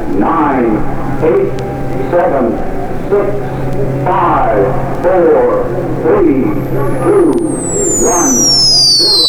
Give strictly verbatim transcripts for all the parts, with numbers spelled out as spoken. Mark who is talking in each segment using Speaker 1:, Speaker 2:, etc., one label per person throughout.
Speaker 1: nine, eight, seven, six, five, four, three, two, one, zero.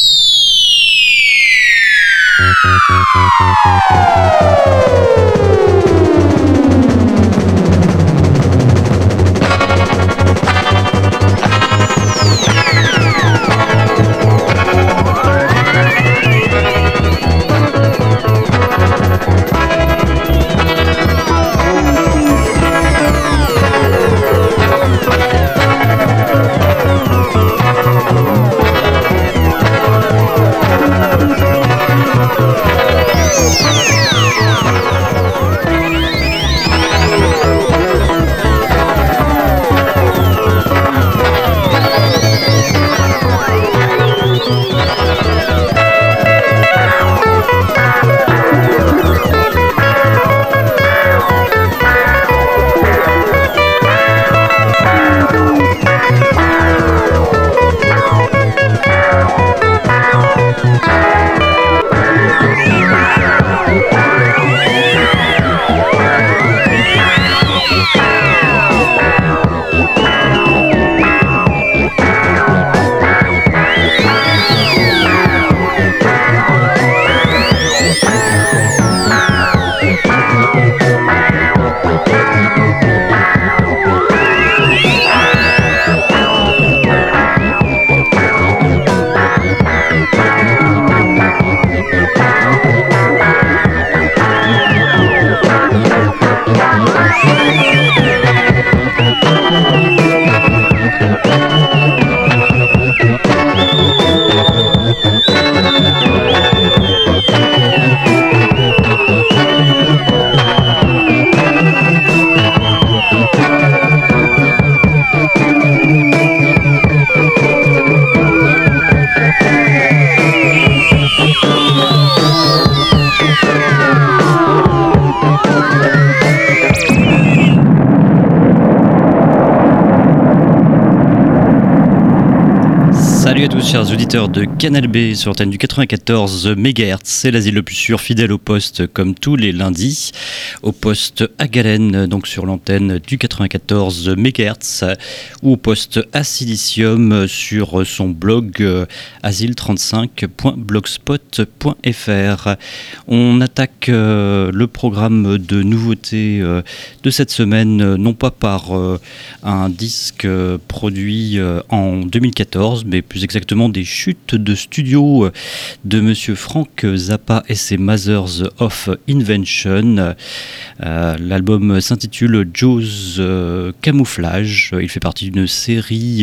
Speaker 2: Salut à tous chers auditeurs de Canal B sur l'antenne du quatre-vingt-quatorze mégahertz, c'est l'asile le plus sûr, fidèle au poste comme tous les lundis, au poste à Galène, donc sur l'antenne du quatre-vingt-quatorze mégahertz, ou au poste à Silicium sur son blog euh, asile trente-cinq point blogspot point f r. On attaque euh, le programme de nouveautés euh, de cette semaine, euh, non pas par euh, un disque euh, produit euh, en deux mille quatorze, mais plus exactement des chutes de studio de Monsieur Frank Zappa et ses Mothers of Invention. Euh, l'album s'intitule Joe's euh, Camouflage. Il fait partie d'une série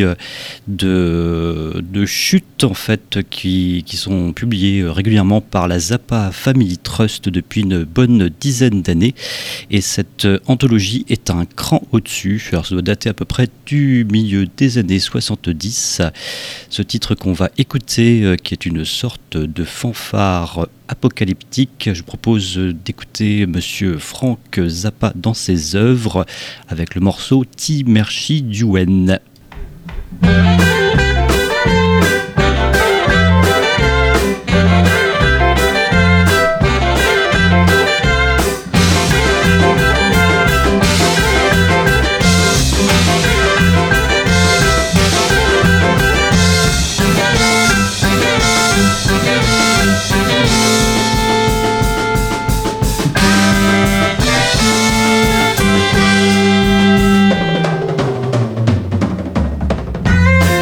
Speaker 2: de, de chutes en fait qui, qui sont publiées régulièrement par la Zappa Family Trust depuis une bonne dizaine d'années. Et cette anthologie est un cran au-dessus. Alors ça doit dater à peu près du milieu des années soixante-dix. Ce titre qu'on va écouter, euh, qui est une sorte de fanfare apocalyptique, je propose d'écouter Monsieur Frank Zappa dans ses œuvres avec le morceau Ti Merci Duen.
Speaker 3: Thank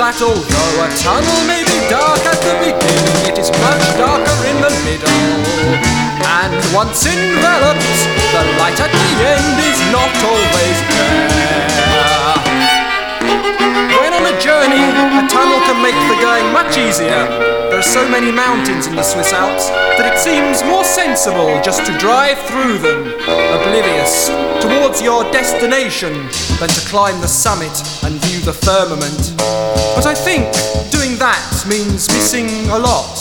Speaker 3: that although a tunnel may be dark at the beginning, it is much darker in the middle. And once enveloped, the light at the end is not always there. When on a journey, a tunnel can make the going much easier. There are so many mountains in the Swiss Alps that it seems more sensible just to drive through them, oblivious, towards your destination, than to climb the summit and view the firmament. But I think doing that means missing a lot.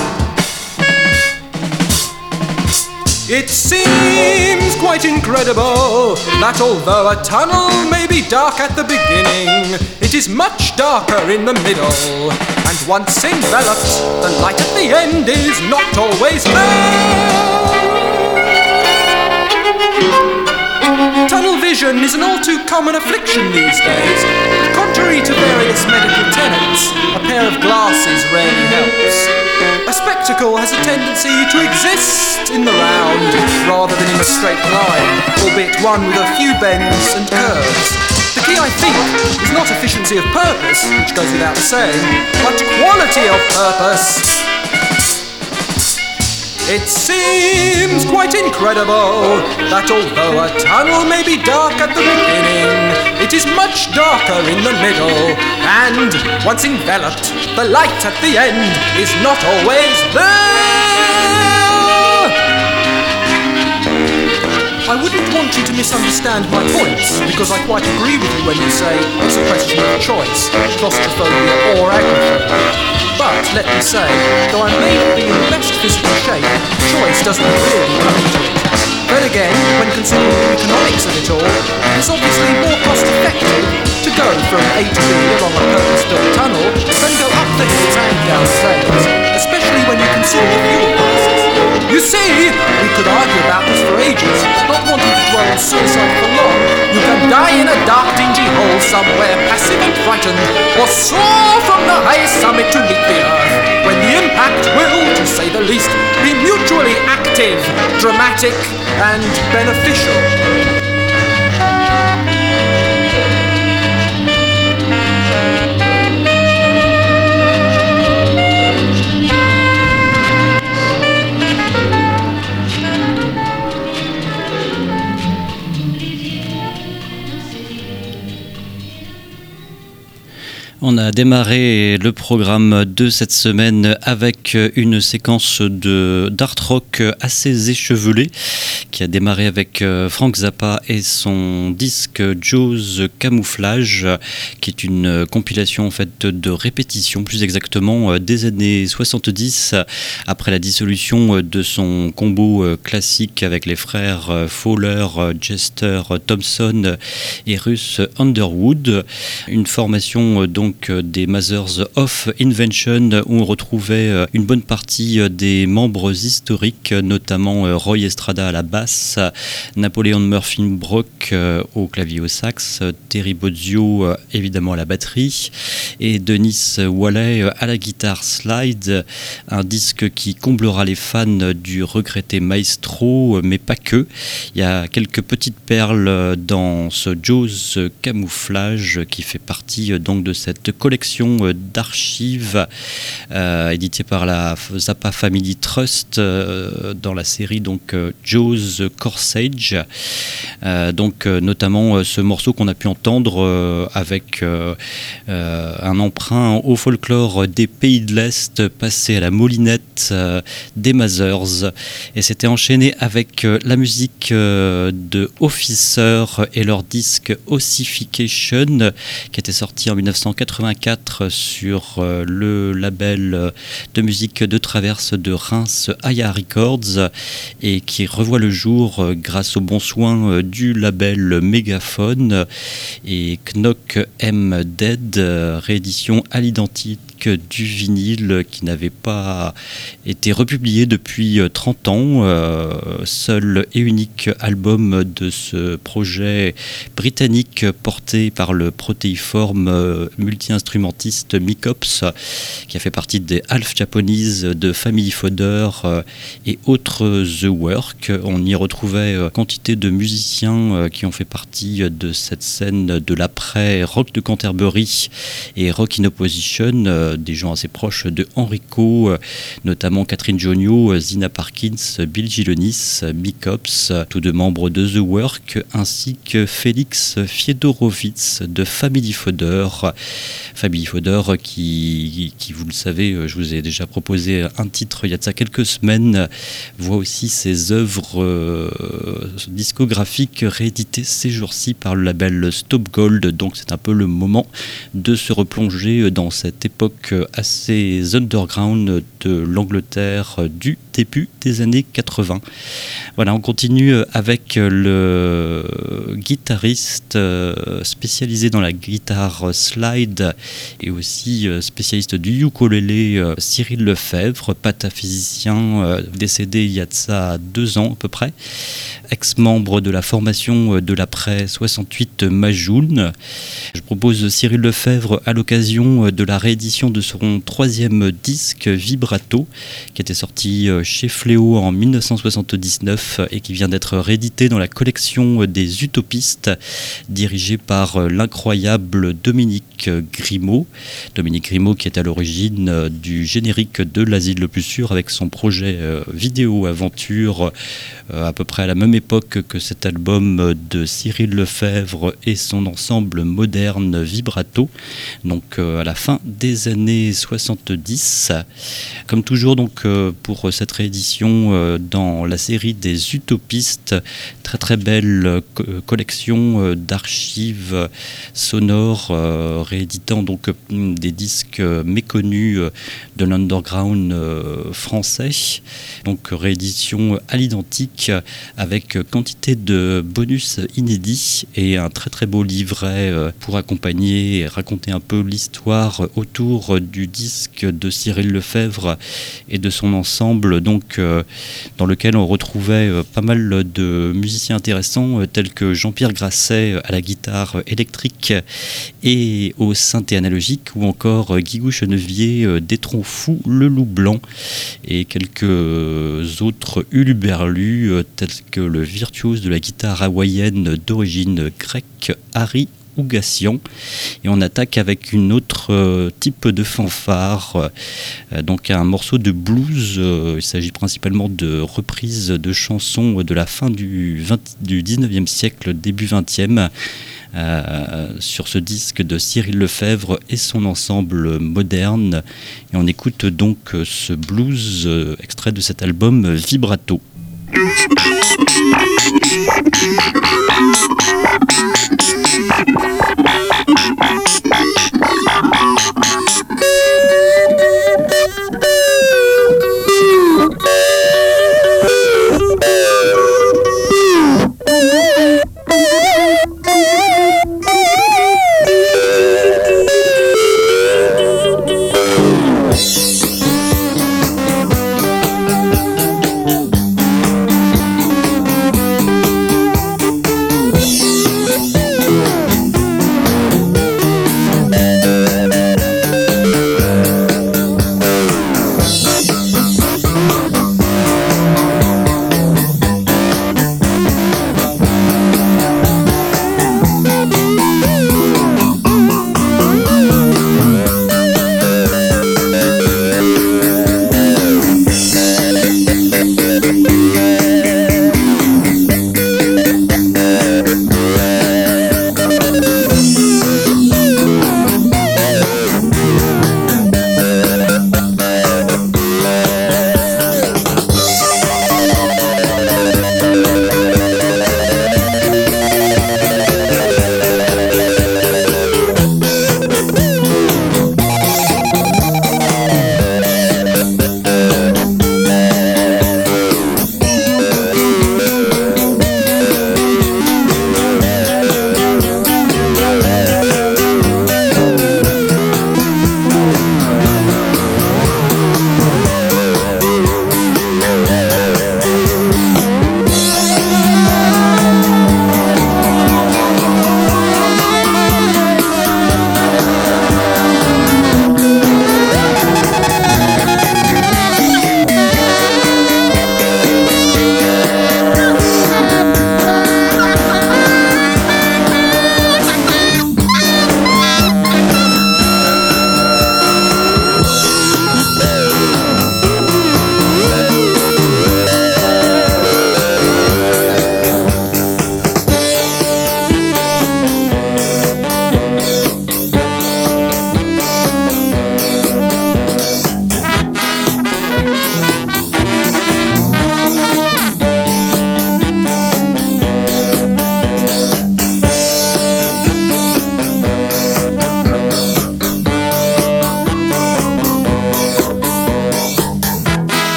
Speaker 3: It seems quite incredible that although a tunnel may be dark at the beginning, it is much darker in the middle. And once enveloped, the light at the end is not always there. Tunnel vision is an all too common affliction these days. Contrary to various medical tenets, a pair of glasses rarely helps. A spectacle has a tendency to exist in the round rather than in a straight line, albeit one with a few bends and curves. The key, I think, is not efficiency of purpose, which goes without saying, but quality of purpose. It seems quite incredible that although a tunnel may be dark at the beginning, it is much darker in the middle, and once enveloped, the light at the end is not always there. I wouldn't want you to misunderstand my points, because I quite agree with you when you say it's a question of choice, claustrophobia or agoraphobia. But, let me say, though I may not be in the best physical shape, choice doesn't really come into it. Then again, when considering the economics of it all, it's obviously more cost-effective to go from A to B along a purpose-built tunnel than go up the hills and down the trails, especially when you consider the fuel prices. You see, we could argue about this for ages, not wanting to dwell on suicide for long. You can die in a dark, dingy hole somewhere, passive and frightened, or soar from the highest summit to meet the earth, when the impact will, to say the least, be mutually active, dramatic, and beneficial.
Speaker 2: On a démarré le programme de cette semaine avec une séquence de d'art rock assez échevelée qui a démarré avec Frank Zappa et son disque Joe's Camouflage, qui est une compilation en fait de répétitions, plus exactement des années soixante-dix, après la dissolution de son combo classique avec les frères Fowler, Jester Thompson et Russ Underwood, une formation donc des Mothers of Invention où on retrouvait une bonne partie des membres historiques, notamment Roy Estrada à la basse, Napoleon Murphy Brock au clavier au sax, Terry Bozzio évidemment à la batterie et Dennis Walley à la guitare slide, un disque qui comblera les fans du regretté Maestro, mais pas que. Il y a quelques petites perles dans ce Joe's Camouflage qui fait partie donc de cette collection d'archives euh, éditée par la Zappa Family Trust euh, dans la série donc euh, Joe's Corsage, euh, donc euh, notamment euh, ce morceau qu'on a pu entendre euh, avec euh, euh, un emprunt au folklore des pays de l'Est passé à la moulinette euh, des Mothers, et c'était enchaîné avec euh, la musique euh, de Officer et leur disque Ossification qui était sorti en dix-neuf cent quatre-vingt-quatre sur euh, le label de musique de traverse de Reims, Aya Records, et qui revoit le jour euh, grâce aux bons soins euh, du label Megaphone et Knock M Dead, euh, réédition à l'identique disque du vinyle qui n'avait pas été republié depuis trente ans. Euh, seul et unique album de ce projet britannique porté par le protéiforme euh, multi-instrumentiste Mick Ops, qui a fait partie des Half Japanese de Family Fodder euh, et autres The Work. On y retrouvait euh, quantité de musiciens euh, qui ont fait partie de cette scène de l'après-rock de Canterbury et Rock in Opposition, euh, des gens assez proches de Enrico, euh, notamment Catherine Jonio, Zina Parkins, Bill Gilonis, Mick Ops, tous deux membres de The Work, ainsi que Félix Fiedorovitz de Family Fodder. Family Fodder qui, qui, vous le savez, je vous ai déjà proposé un titre il y a de ça quelques semaines, voit aussi ses œuvres euh, discographiques rééditées ces jours-ci par le label Stop Gold. Donc c'est un peu le moment de se replonger dans cette époque assez underground de l'Angleterre du début des années quatre-vingts. Voilà, on continue avec le guitariste spécialisé dans la guitare slide et aussi spécialiste du ukulélé, Cyril Lefebvre, pataphysicien décédé il y a de ça deux ans à peu près, ex-membre de la formation de l'après soixante-huit Majoun. Je propose Cyril Lefebvre à l'occasion de la réédition de son troisième disque Vibrato, qui était sorti chez Fléau en mille neuf cent soixante-dix-neuf et qui vient d'être réédité dans la collection des Utopistes, dirigée par l'incroyable Dominique Grimaud. Dominique Grimaud qui est à l'origine du générique de L'Asile le plus sûr avec son projet vidéo aventure à peu près à la même époque que cet album de Cyril Lefebvre et son ensemble moderne Vibrato, donc à la fin des années soixante-dix. Comme toujours donc pour cette réédition dans la série des Utopistes, très très belle collection d'archives sonores rééditant donc des disques méconnus de l'underground français, donc réédition à l'identique avec quantité de bonus inédits et un très très beau livret pour accompagner et raconter un peu l'histoire autour du disque de Cyril Lefebvre et de son ensemble, donc dans lequel on retrouvait pas mal de musiciens intéressants tels que Jean-Pierre Grasset à la guitare électrique et au synthé analogique, ou encore Guigou Chenevier des Troncs Fous, Le Loup Blanc, et quelques autres huluberlus tels que le virtuose de la guitare hawaïenne d'origine grecque Harry Ougassian. Et on attaque avec une autre euh, type de fanfare, euh, donc un morceau de blues. Euh, il s'agit principalement de reprises de chansons de la fin du, vingt, du dix-neuvième siècle, début vingtième. Euh, sur ce disque de Cyril Lefebvre et son ensemble moderne. Et on écoute donc ce blues euh, extrait de cet album Vibrato.
Speaker 4: Thank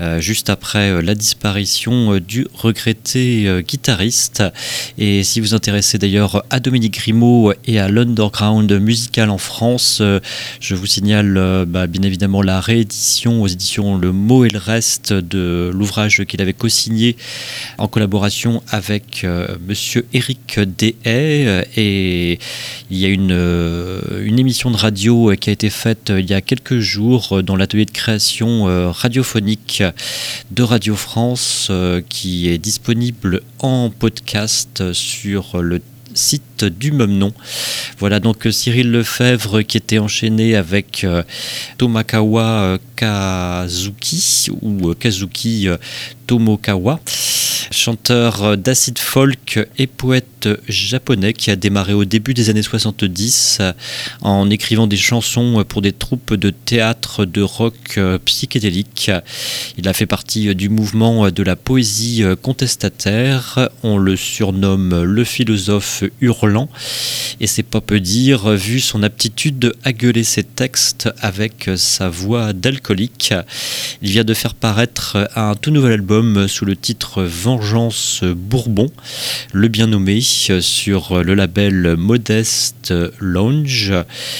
Speaker 2: euh, juste après euh, la disparition euh, du regretté euh, guitariste. Et si vous vous intéressez d'ailleurs à Dominique Grimaud et à l'underground musical en France, euh, je vous signale euh, bah, bien évidemment la réédition aux éditions Le Mot et le Reste de l'ouvrage qu'il avait co-signé en collaboration avec euh, monsieur Éric Dehaye. Et il y a une, euh, une émission de radio qui a été faite euh, il y a quelques jours dans l'atelier de création euh, radiophonique de Radio France euh, qui est disponible en podcast sur le site du même nom. Voilà donc Cyril Lefebvre qui était enchaîné avec euh, Tomakawa Kazuki ou Kazuki euh, Tomokawa, chanteur d'acid folk et poète japonais qui a démarré au début des années soixante-dix en écrivant des chansons pour des troupes de théâtre de rock psychédélique. Il a fait partie du mouvement de la poésie contestataire. On le surnomme le philosophe hurlant et c'est pas peu dire vu son aptitude à gueuler ses textes avec sa voix d'alcoolique. Il vient de faire paraître un tout nouvel album sous le titre Vengeance Bourbon, le bien nommé, sur le label Modeste Lounge.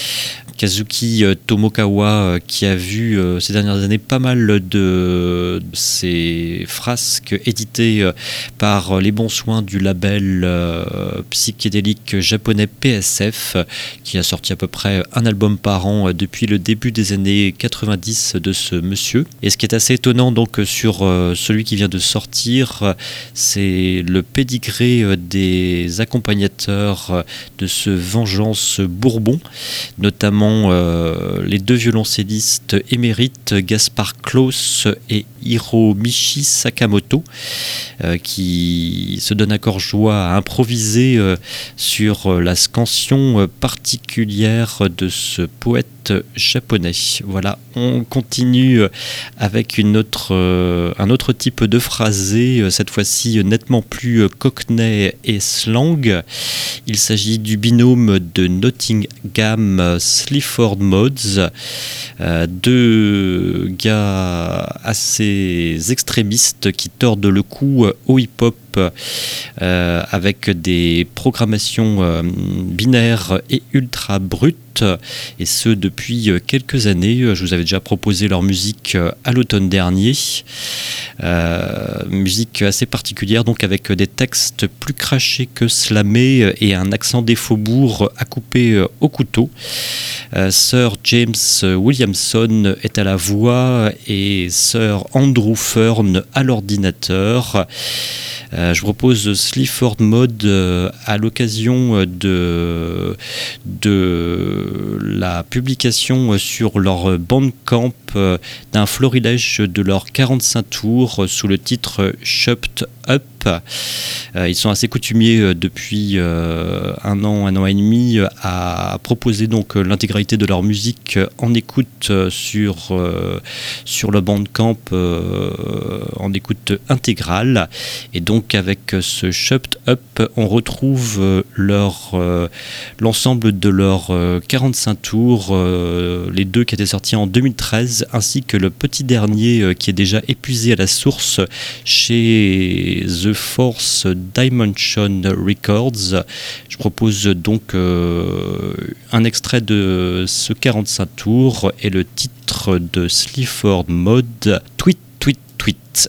Speaker 2: Kazuki Tomokawa qui a vu euh, ces dernières années pas mal de, de ses frasques éditées euh, par les bons soins du label euh, psychédélique japonais P S F qui a sorti à peu près un album par an euh, depuis le début des années quatre-vingt-dix de ce monsieur. Et ce qui est assez étonnant donc sur euh, celui qui vient de sortir, euh, c'est le pédigré euh, des accompagnateurs euh, de ce Vengeance Bourbon, notamment Euh, les deux violoncellistes émérites Gaspard Klaus et Hiromichi Sakamoto euh, qui se donnent à corps joie à improviser euh, sur la scansion particulière de ce poète japonais. Voilà, on continue avec une autre, euh, un autre type de phrasé, cette fois-ci nettement plus cockney et slang. Il s'agit du binôme de Nottingham Sleaford Mods, euh, deux gars assez extrémistes qui tordent le cou au hip-hop euh, avec des programmations euh, binaires et ultra brutes, et ce depuis quelques années. Je vous avais déjà proposé leur musique à l'automne dernier, euh, musique assez particulière donc avec des textes plus crachés que slamés et un accent des faubourgs à couper au couteau. Euh, Sir James Williamson est à la voix et Sir Andrew Fern à l'ordinateur. Euh, je propose Sleaford Mod euh, à l'occasion de, de la publication sur leur Bandcamp euh, d'un florilège de leurs quarante-cinq tours sous le titre Chopped Up. Euh, ils sont assez coutumiers euh, depuis euh, un an, un an et demi à proposer donc l'intégralité de leur musique en écoute euh, sur, euh, sur le Bandcamp euh, en écoute intégrale. Et donc avec ce Chopped Up, on retrouve euh, leur, euh, l'ensemble de leurs euh, quarante-cinq tours, euh, les deux qui étaient sortis en deux mille treize, ainsi que le petit dernier euh, qui est déjà épuisé à la source chez The Force Dimension Records. Je propose donc euh, un extrait de ce quarante-cinq tours et le titre de Sleaford Mod, Tweet, Tweet, Tweet.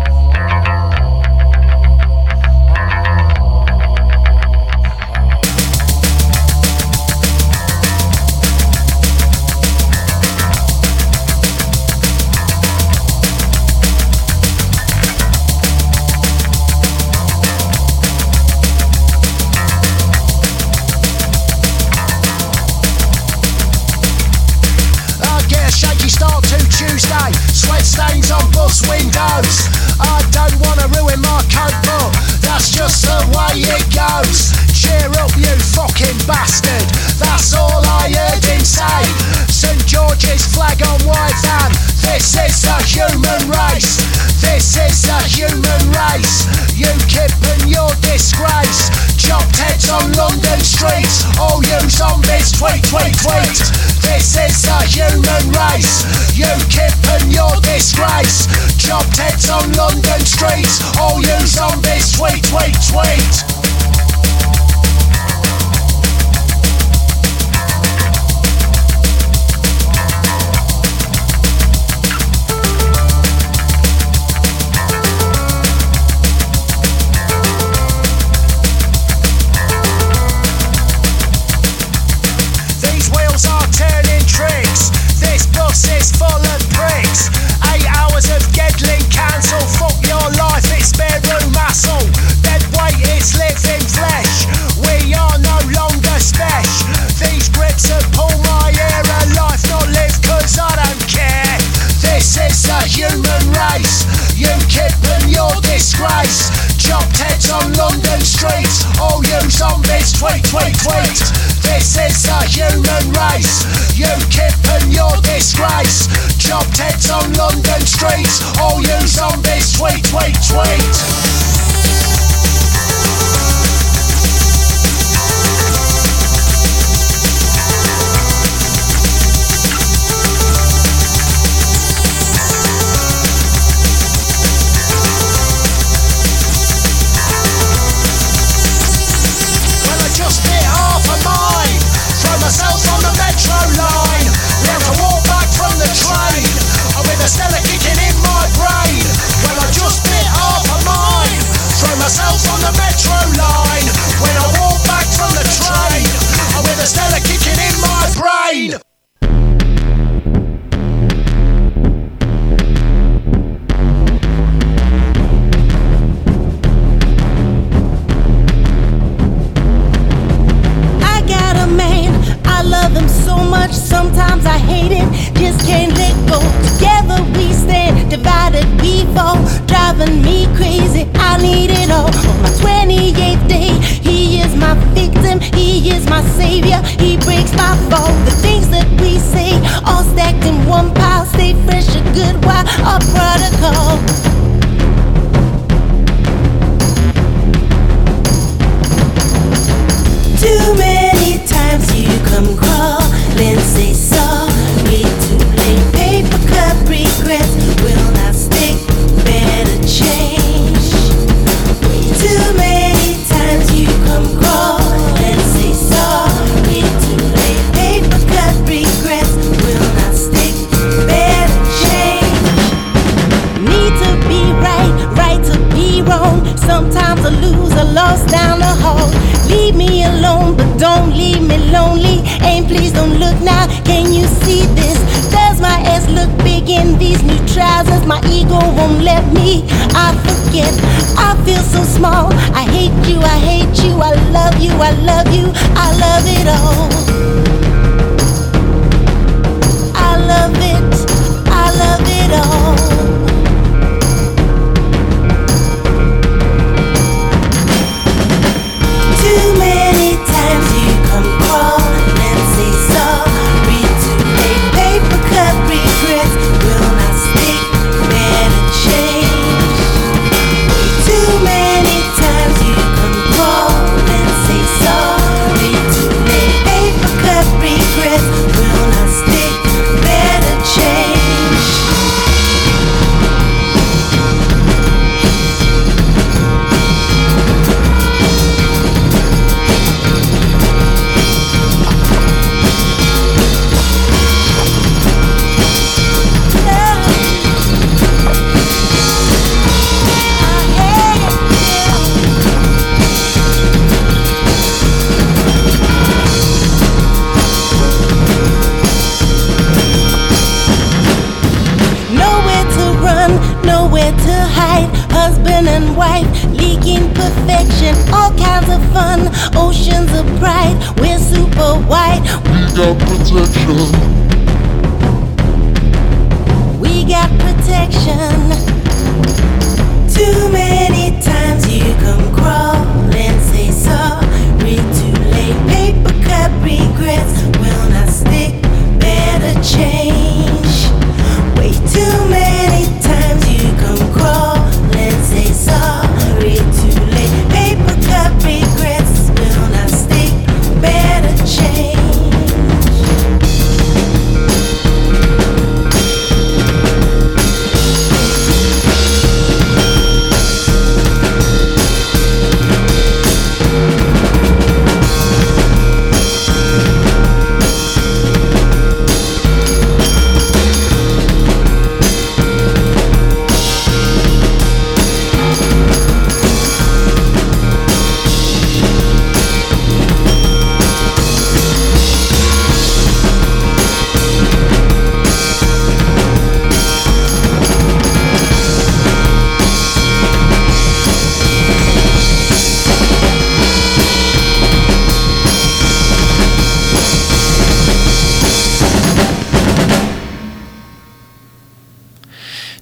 Speaker 5: Oh This is the human race. UKIP and your disgrace. Chopped heads on London streets. All you zombies, tweet, tweet, tweet. This is the human race. UKIP and your disgrace. Chopped heads on London streets. All you zombies, tweet, tweet, tweet. Is full of pricks. Eight hours of Gedling cancel. Fuck your life, it's spare room muscle. Dead weight, it's living flesh. We are no longer spesh. These grips that pull my hair, a life not lived cause I don't care. This is the human race. UKIP and your disgrace. Chopped heads on London streets. All you zombies, tweet, tweet, tweet. This is the human race. UKIP and your disgrace. Chopped heads on London streets. All you zombies, tweet, tweet, tweet. Myself on the metro line. We have to walk back from the train, and with a Stella kicking in my brain. When I just bit half a mine. Throw myself on the metro line. When I walk back from the train, and with a Stella kicking in my brain.
Speaker 6: Sometimes I hate it, just can't let go. Together we stand, divided we fall. Driving me crazy, I need it all. On my twenty-eighth day, he is my victim, he is my savior, he breaks my fall. The things that we say, all stacked in one pile. Stay fresh a good while, a protocol. Too many times you come crawling, say sorry, too late. Paper cup regrets will not stick, better change. Too many times you come crawling, say sorry, too late. Paper cup regrets will not stick, better change. Need to be right, right to be wrong. Sometimes I lose, I lost down the hall. Leave me alone, but don't leave me lonely. And please don't look now, can you see this? Does my ass look big in these new trousers? My ego won't let me, I forget. I feel so small, I hate you, I hate you. I love you, I love you, I love it all. I love it, I love it all. Too many times you come crawling and say sorry, too late. Paper cup regrets will not stick, better change. Too many times you come crawling and say sorry, too late. Paper cup regrets will not stick, better change. Nowhere to hide, husband and wife, leaking perfection, all kinds of fun, oceans of pride, we're super white. We got protection. We got protection. Too many times you come crawling, say sorry, too late. Paper cup regrets will not stick, better change. Way too many times you come crawling.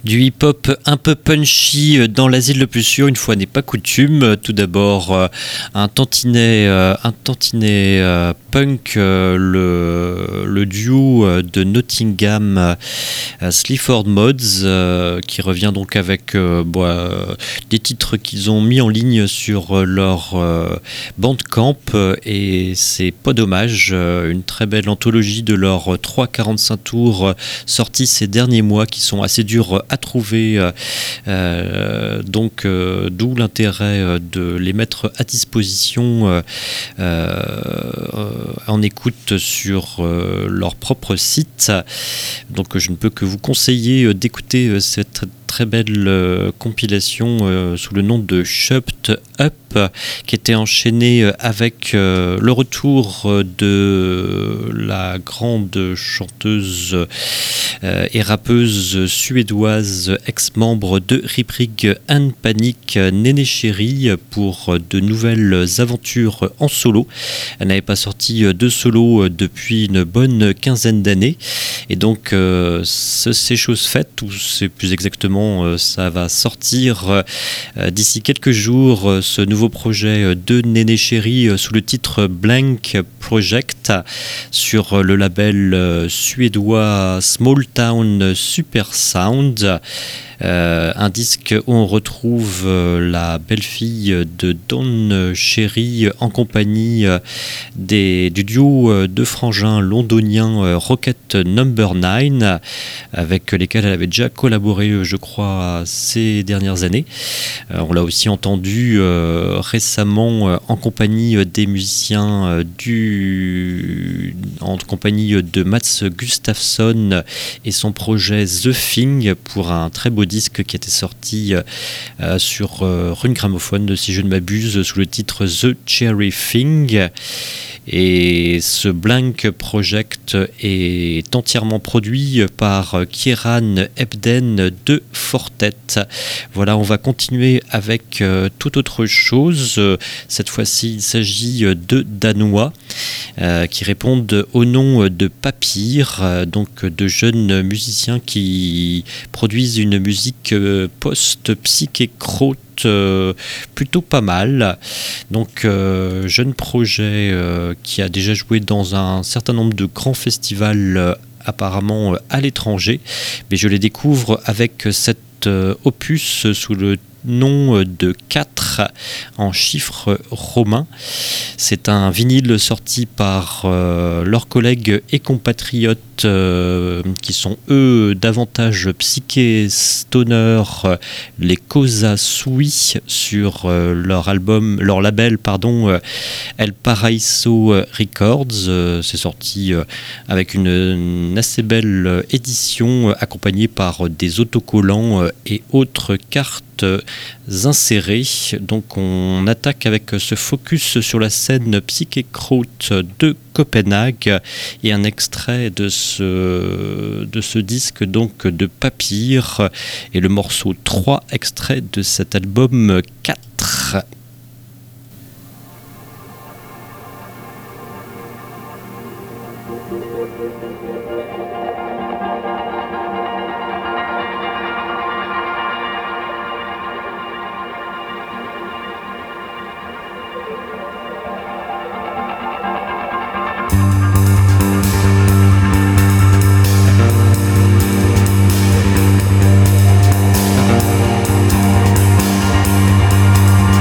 Speaker 2: Du hip-hop un peu punchy dans l'asile le plus sûr, une fois n'est pas coutume. Tout d'abord, euh, un tantinet, euh, un tantinet euh, punk, euh, le, le duo euh, de Nottingham, euh, Sleaford Mods, euh, qui revient donc avec euh, bon, euh, des titres qu'ils ont mis en ligne sur leur euh, Bandcamp, euh, et c'est pas dommage. Euh, une très belle anthologie de leurs trois quarante-cinq tours euh, sortis ces derniers mois, qui sont assez durs à trouver, euh, euh, donc euh, d'où l'intérêt euh, de les mettre à disposition euh, euh, en écoute sur euh, leur propre site. Donc je ne peux que vous conseiller euh, d'écouter euh, cette très belle euh, compilation euh, sous le nom de Shupped Up, qui était enchaînée avec euh, le retour de la grande chanteuse euh, et rappeuse suédoise, ex-membre de Rip Rig and Panic, Néné Chéri, pour de nouvelles aventures en solo. Elle n'avait pas sorti de solo depuis une bonne quinzaine d'années, et donc euh, c'est chose faite, ou c'est plus exactement euh, ça va sortir euh, d'ici quelques jours, euh, ce nouveau projet de Néné Chéri euh, sous le titre Blank Project sur le label euh, suédois Small Town Super Sound. Euh, un disque où on retrouve euh, la belle-fille de Don Cherry en compagnie euh, des, du duo euh, de frangins londoniens euh, Rocket Number nine, avec lesquels elle avait déjà collaboré, euh, je crois, ces dernières années. Euh, on l'a aussi entendu euh, récemment euh, en compagnie euh, des musiciens euh, du en compagnie de Mats Gustafsson et son projet The Thing, pour un très beau disque qui était sorti euh, sur euh, Rune Gramophone, si je ne m'abuse, sous le titre The Cherry Thing. Et ce Blank Project est entièrement produit par Kieran Ebden de Fortet. Voilà, on va continuer avec euh, toute autre chose. Cette fois-ci, il s'agit de Danois euh, qui répondent au nom de Papyr, euh, donc de jeunes musiciens qui produisent une musique euh, post-psyché-kraut Euh, plutôt pas mal. Donc euh, jeune projet euh, qui a déjà joué dans un certain nombre de grands festivals euh, apparemment euh, à l'étranger, mais je les découvre avec cet euh, opus sous le nom de quatre en chiffres romains. C'est un vinyle sorti par euh, leurs collègues et compatriotes euh, qui sont eux davantage psyché stoner, les Cosa Sui, sur euh, leur album, leur label pardon, euh, El Paraíso Records. Euh, c'est sorti euh, avec une, une assez belle édition, euh, accompagnée par des autocollants euh, et autres cartes insérées. Donc on attaque avec ce focus sur la scène psyché-kraut de Copenhague et un extrait de ce, de ce disque donc de Papyr, et le morceau trois, extrait de cet album quatre.
Speaker 7: Thank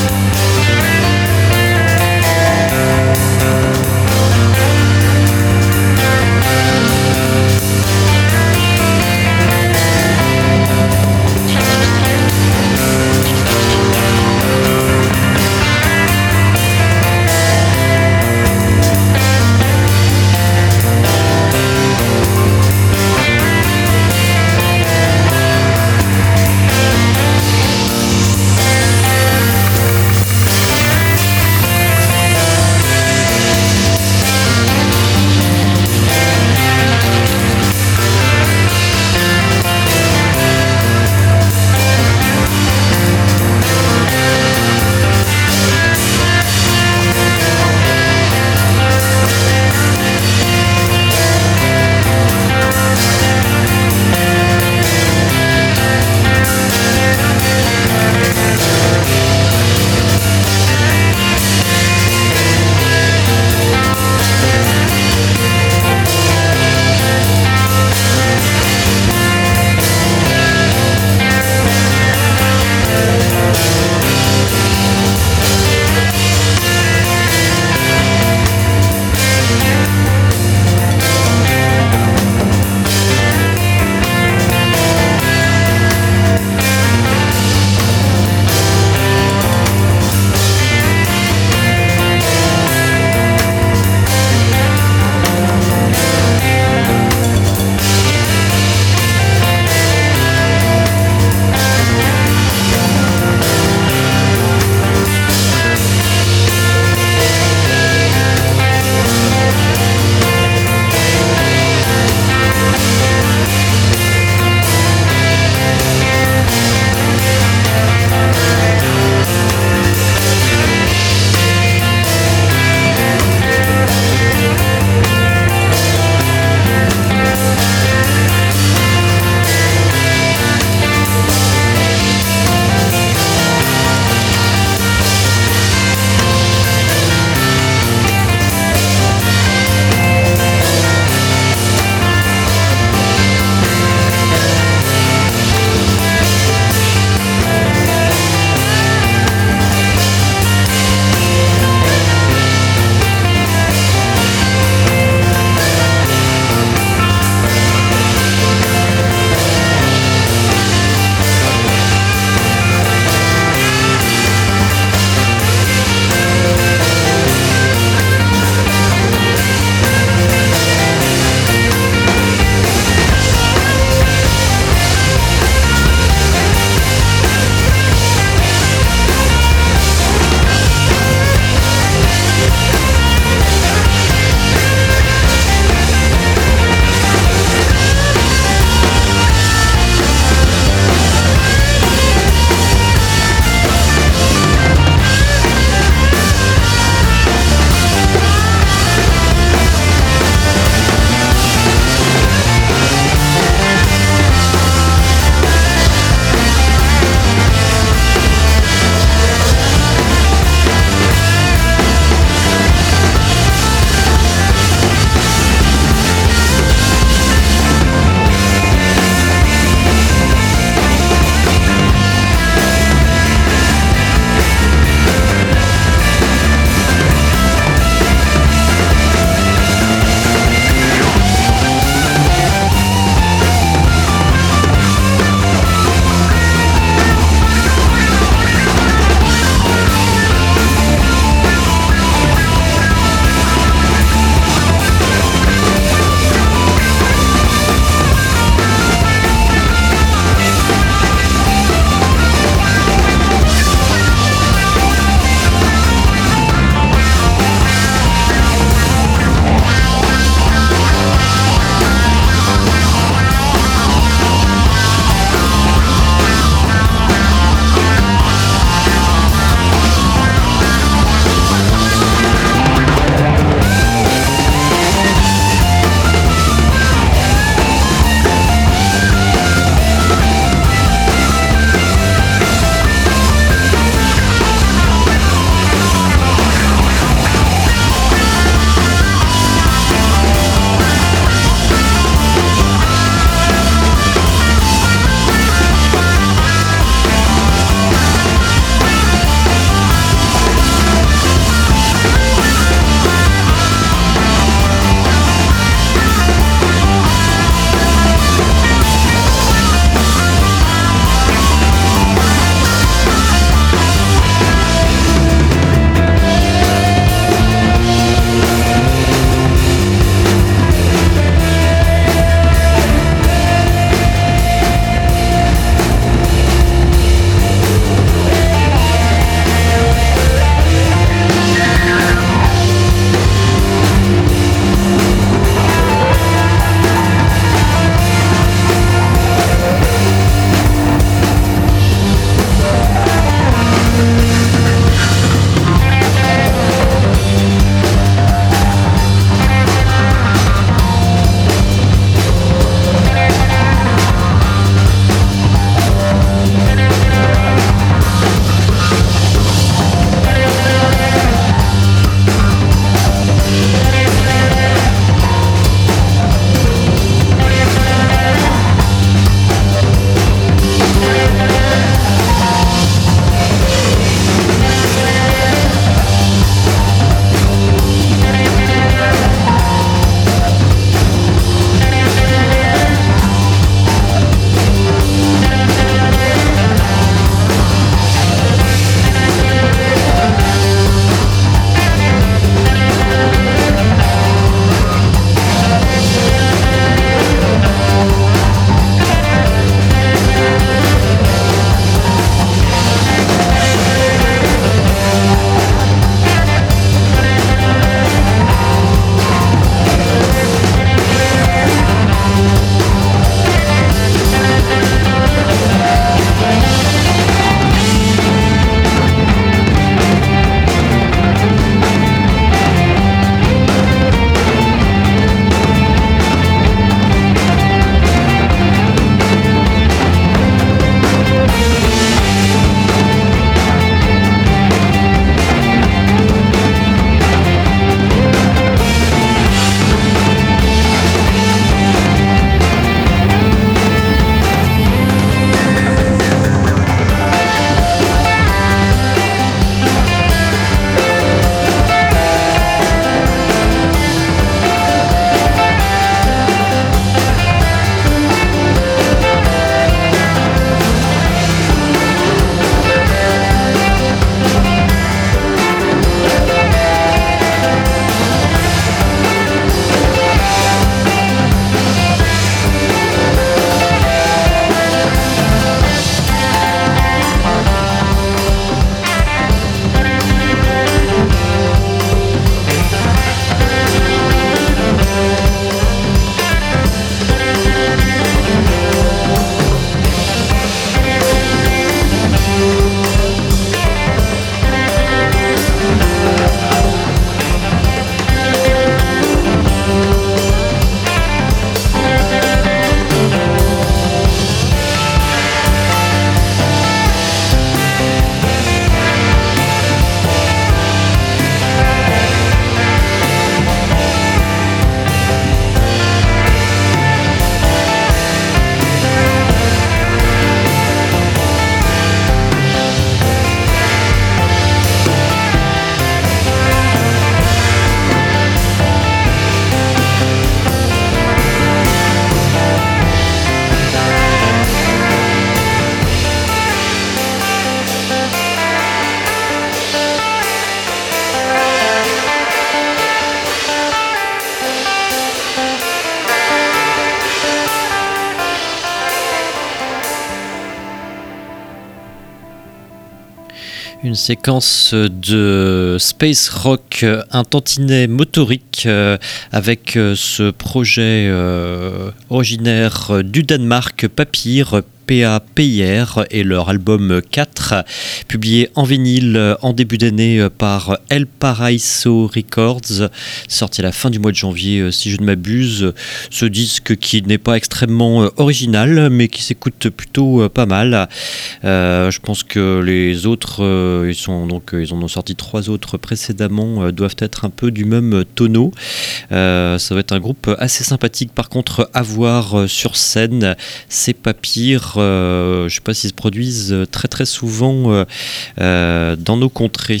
Speaker 2: Une séquence de space rock, un tantinet motorique euh, avec euh, ce projet euh, originaire du Danemark, Papyr, P A P I R, et leur album quatre, publié en vinyle en début d'année par El Paraíso Records, sorti à la fin du mois de janvier si je ne m'abuse. Ce disque qui n'est pas extrêmement original mais qui s'écoute plutôt pas mal. Euh, je pense que les autres, euh, ils, sont, donc, ils en ont sorti trois autres précédemment, euh, doivent être un peu du même tonneau. Euh, ça va être un groupe assez sympathique par contre à voir sur scène. C'est Papyr. Euh, je ne sais pas s'ils se produisent très très souvent euh, euh, dans nos contrées.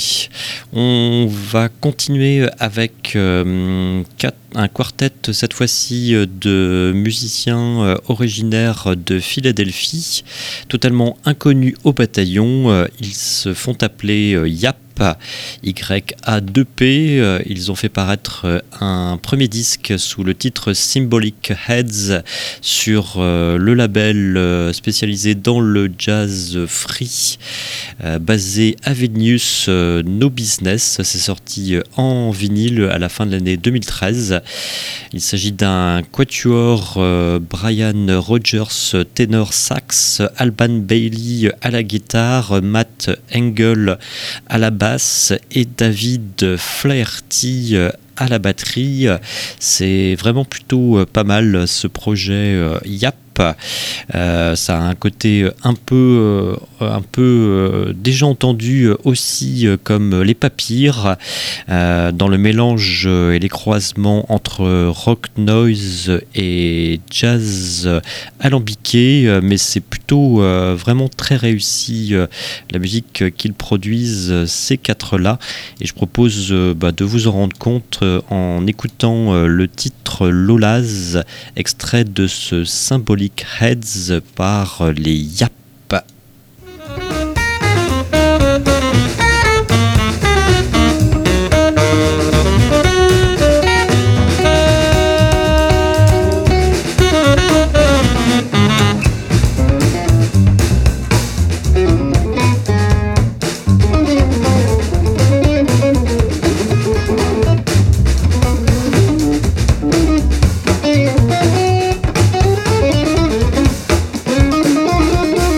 Speaker 2: On va continuer avec euh, quatre, un quartet cette fois-ci de musiciens euh, originaires de Philadelphie, totalement inconnus au bataillon. Euh, ils se font appeler euh, Y A P. Y A deux P. Ils ont fait paraître un premier disque sous le titre Symbolic Heads sur le label spécialisé dans le jazz free basé à Vilnius, No Business. C'est sorti en vinyle à la fin de l'année deux mille treize. Il s'agit d'un quatuor, Brian Rogers ténor sax, Alban Bailey à la guitare, Matt Engel à la basse et David Flaherty à la batterie. C'est vraiment plutôt pas mal ce projet Y A P. Euh, ça a un côté un peu, euh, un peu euh, déjà entendu aussi euh, comme les Papyr, euh, dans le mélange euh, et les croisements entre rock noise et jazz alambiqué, euh, mais c'est plutôt euh, vraiment très réussi euh, la musique qu'ils produisent, ces quatre-là, et je propose euh, bah, de vous en rendre compte euh, en écoutant euh, le titre Lolas, extrait de ce Symbolic Heads par les Y A P.
Speaker 7: Thank you.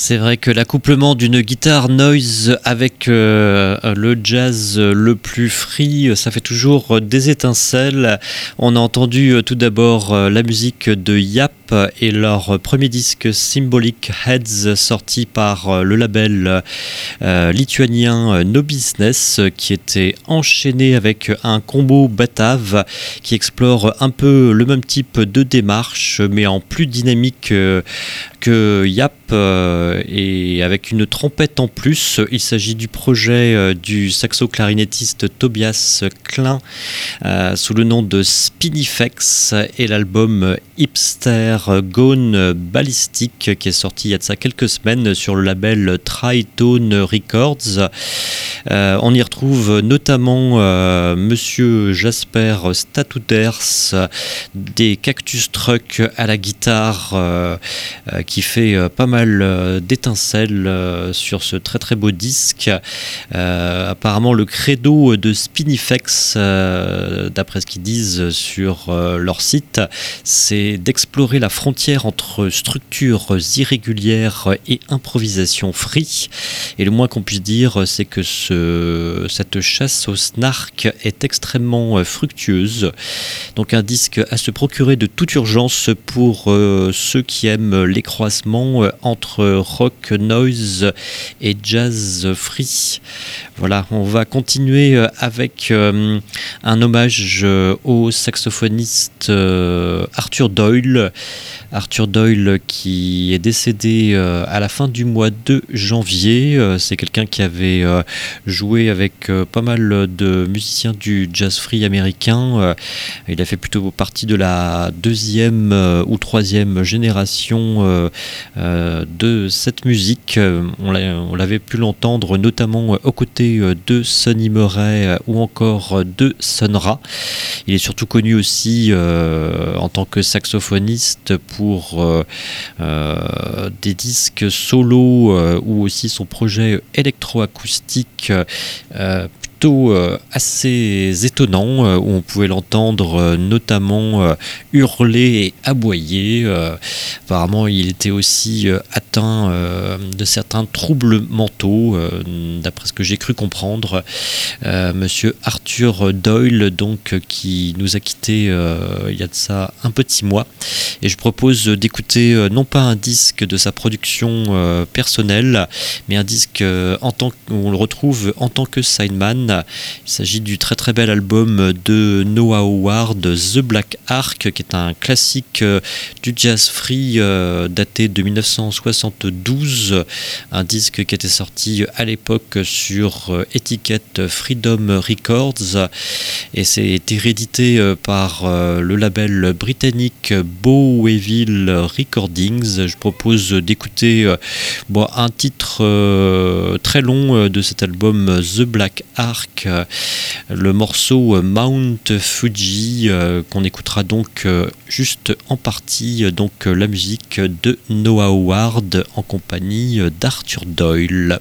Speaker 2: C'est vrai que l'accouplement d'une guitare noise avec euh, le jazz le plus free, ça fait toujours des étincelles. On a entendu euh, tout d'abord euh, la musique de Yap et leur premier disque Symbolic Heads sorti par euh, le label euh, lituanien euh, No Business, euh, qui était enchaîné avec un combo batave qui explore un peu le même type de démarche mais en plus dynamique euh, que Yap euh, et avec une trompette en plus. Il s'agit du projet euh, du saxo-clarinettiste Tobias Klein euh, sous le nom de Spinifex et l'album Hipster Gone Ballistic qui est sorti il y a de ça quelques semaines sur le label Tritone Records. Euh, on y retrouve notamment euh, Monsieur Jasper Statuders des Cactus Truck à la guitare euh, euh, qui fait euh, pas mal euh, d'étincelles euh, sur ce très très beau disque. Euh, apparemment le credo de Spinifex, euh, d'après ce qu'ils disent sur euh, leur site, c'est d'explorer la frontière entre structures irrégulières et improvisation free. Et le moins qu'on puisse dire, c'est que ce, cette chasse au snark est extrêmement fructueuse. Donc un disque à se procurer de toute urgence pour euh, ceux qui aiment les croisements euh, entre rock, noise et jazz free. Voilà, on va continuer avec euh, un hommage euh, au saxophoniste euh, Arthur Doyle. Arthur Doyle qui est décédé euh, à la fin du mois de janvier. Euh, c'est quelqu'un qui avait euh, joué avec euh, pas mal de musiciens du jazz free américain. Euh, il a fait plutôt partie de la deuxième euh, ou troisième génération euh, euh, de cette musique. Euh, on, l'a, on l'avait pu l'entendre notamment euh, aux côtés euh, de Sonny Murray euh, ou encore euh, de Sun Ra. Il est surtout connu aussi euh, en tant que saxophoniste pour euh, euh, des disques solo euh, ou aussi son projet électroacoustique euh, plutôt euh, assez étonnant euh, où on pouvait l'entendre euh, notamment euh, hurler et aboyer. Euh, apparemment il était aussi euh, atteint euh, de certains troubles mentaux euh, d'après ce que j'ai cru comprendre. Euh, monsieur Arthur Doyle donc euh, qui nous a quittés euh, il y a de ça un petit mois, et je propose d'écouter euh, non pas un disque de sa production euh, personnelle mais un disque euh, en tant où on le retrouve en tant que sideman. Il s'agit du très très bel album de Noah Howard, The Black Ark, qui est un classique euh, du jazz free euh, daté de dix-neuf cent soixante-douze, un disque qui était sorti à l'époque sur euh, étiquette Freedom Records, et c'est réédité euh, par euh, le label britannique Boweville Recordings. Je propose d'écouter euh, bon, un titre euh, très long euh, de cet album The Black Ark, le morceau Mount Fuji euh, qu'on écoutera donc euh, juste en partie, donc la musique de Noah Howard en compagnie d'Arthur Doyle.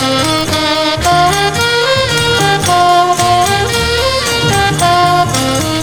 Speaker 7: Thank you.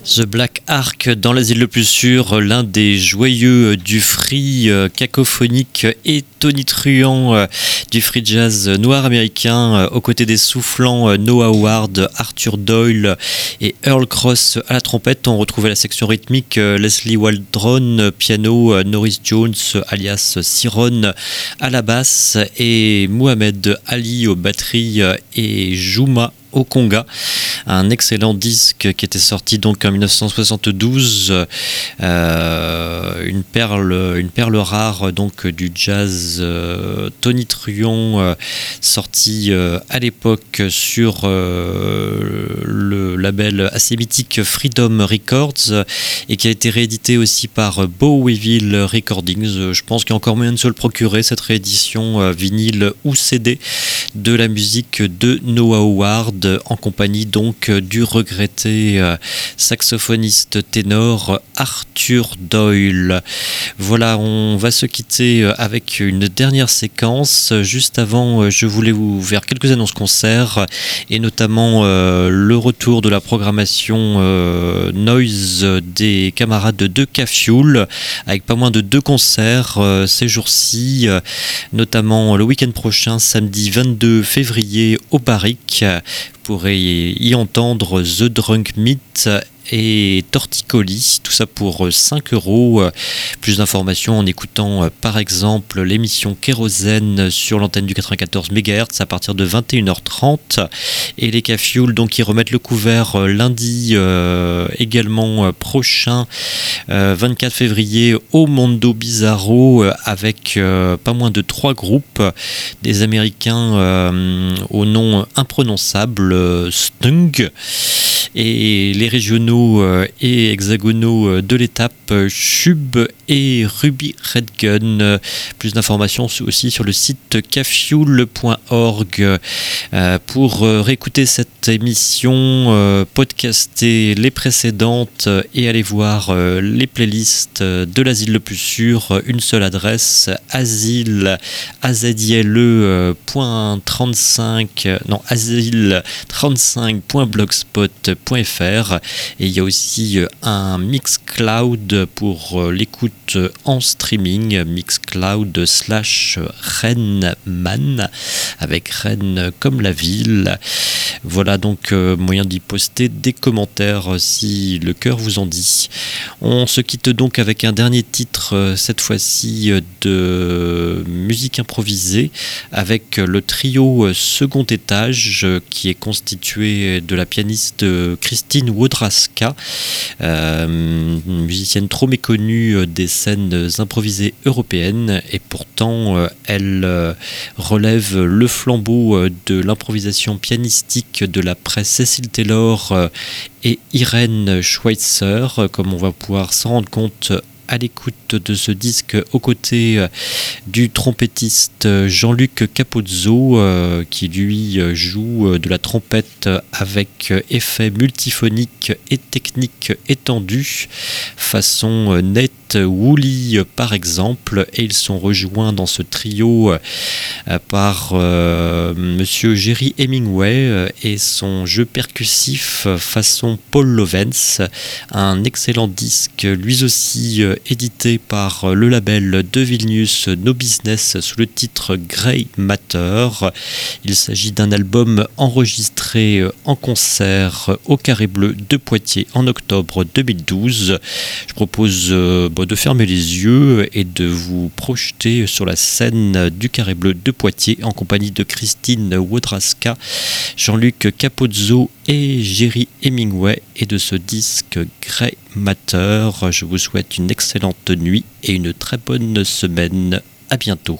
Speaker 2: The Black Ark dans l'asile le plus sûr, l'un des joyeux du free euh, cacophonique et tonitruant euh, du free jazz noir américain, euh, aux côtés des soufflants euh, Noah Howard, Arthur Doyle et Earl Cross à la trompette. On retrouvait la section rythmique euh, Leslie Waldron, euh, piano euh, Norris Jones alias Siron à la basse et Mohamed Ali aux batteries euh, et Juma au conga, un excellent disque qui était sorti donc en dix-neuf cent soixante-douze, euh, une perle, une perle rare donc du jazz euh, tonitruant, euh, sorti euh, à l'époque sur euh, le label assez mythique Freedom Records et qui a été réédité aussi par Boweville Recordings. Je pense qu'il y a encore moyen de se le procurer, cette réédition euh, vinyle ou C D de la musique de Noah Howard, en compagnie donc du regretté euh, saxophoniste ténor Arthur Doyle. Voilà, on va se quitter avec une dernière séquence. Juste avant, je voulais vous faire quelques annonces concerts et notamment euh, le retour de la programmation euh, Noise des camarades de deux K Fuel avec pas moins de deux concerts euh, ces jours-ci, euh, notamment le week-end prochain, samedi vingt-deux février au Barrick. Vous pourrez y entendre The Drunk Meat et Torticolis, tout ça pour cinq euros. Plus d'informations en écoutant par exemple l'émission Kérosène sur l'antenne du quatre-vingt-quatorze mégahertz à partir de vingt et une heures trente, et les K-Fuel donc qui remettent le couvert lundi euh, également prochain euh, vingt-quatre février au Mondo Bizarro avec euh, pas moins de trois groupes, des Américains euh, au nom imprononçable, euh, Stung, et les régionaux euh, et hexagonaux euh, de l'étape, euh, Chub et Ruby Red Gun. Euh, plus d'informations aussi sur le site k fuel point org. Euh, pour euh, réécouter cette émission, euh, podcaster les précédentes euh, et aller voir euh, les playlists euh, de l'asile le plus sûr, une seule adresse, asile azile point trente-cinq non asile trente-cinq point blogspot point fr, et il y a aussi un Mixcloud pour l'écoute en streaming, Mixcloud slash Rennes-Man, avec Rennes comme la ville. Voilà donc euh, moyen d'y poster des commentaires si le cœur vous en dit. On se quitte donc avec un dernier titre, euh, cette fois-ci euh, de musique improvisée, avec le trio euh, Second Étage, euh, qui est constitué de la pianiste euh, Christine Wodraska, euh, une musicienne trop méconnue euh, des scènes improvisées européennes, et pourtant euh, elle euh, relève le flambeau euh, de l'improvisation pianistique de la presse Cécile Taylor euh, et Irène Schweitzer, euh, comme on va pouvoir s'en rendre compte à l'écoute de ce disque aux côtés euh, du trompettiste Jean-Luc Capozzo, euh, qui lui euh, joue euh, de la trompette avec euh, effets multiphoniques et techniques étendus, façon euh, Nate Woolley euh, par exemple, et ils sont rejoints dans ce trio euh, par euh, monsieur Jerry Hemingway euh, et son jeu percussif euh, façon Paul Lovens, un excellent disque lui aussi euh, édité par le label de Vilnius No Business sous le titre Grey Matter. Il s'agit d'un album enregistré en concert au Carré Bleu de Poitiers en octobre deux mille douze. Je propose euh, de fermer les yeux et de vous projeter sur la scène du Carré Bleu de Poitiers en compagnie de Christine Wodraska, Jean-Luc Capozzo et Jerry Hemingway, et de ce disque Grey Matter. Je vous souhaite une excellente nuit et une très bonne semaine. À bientôt.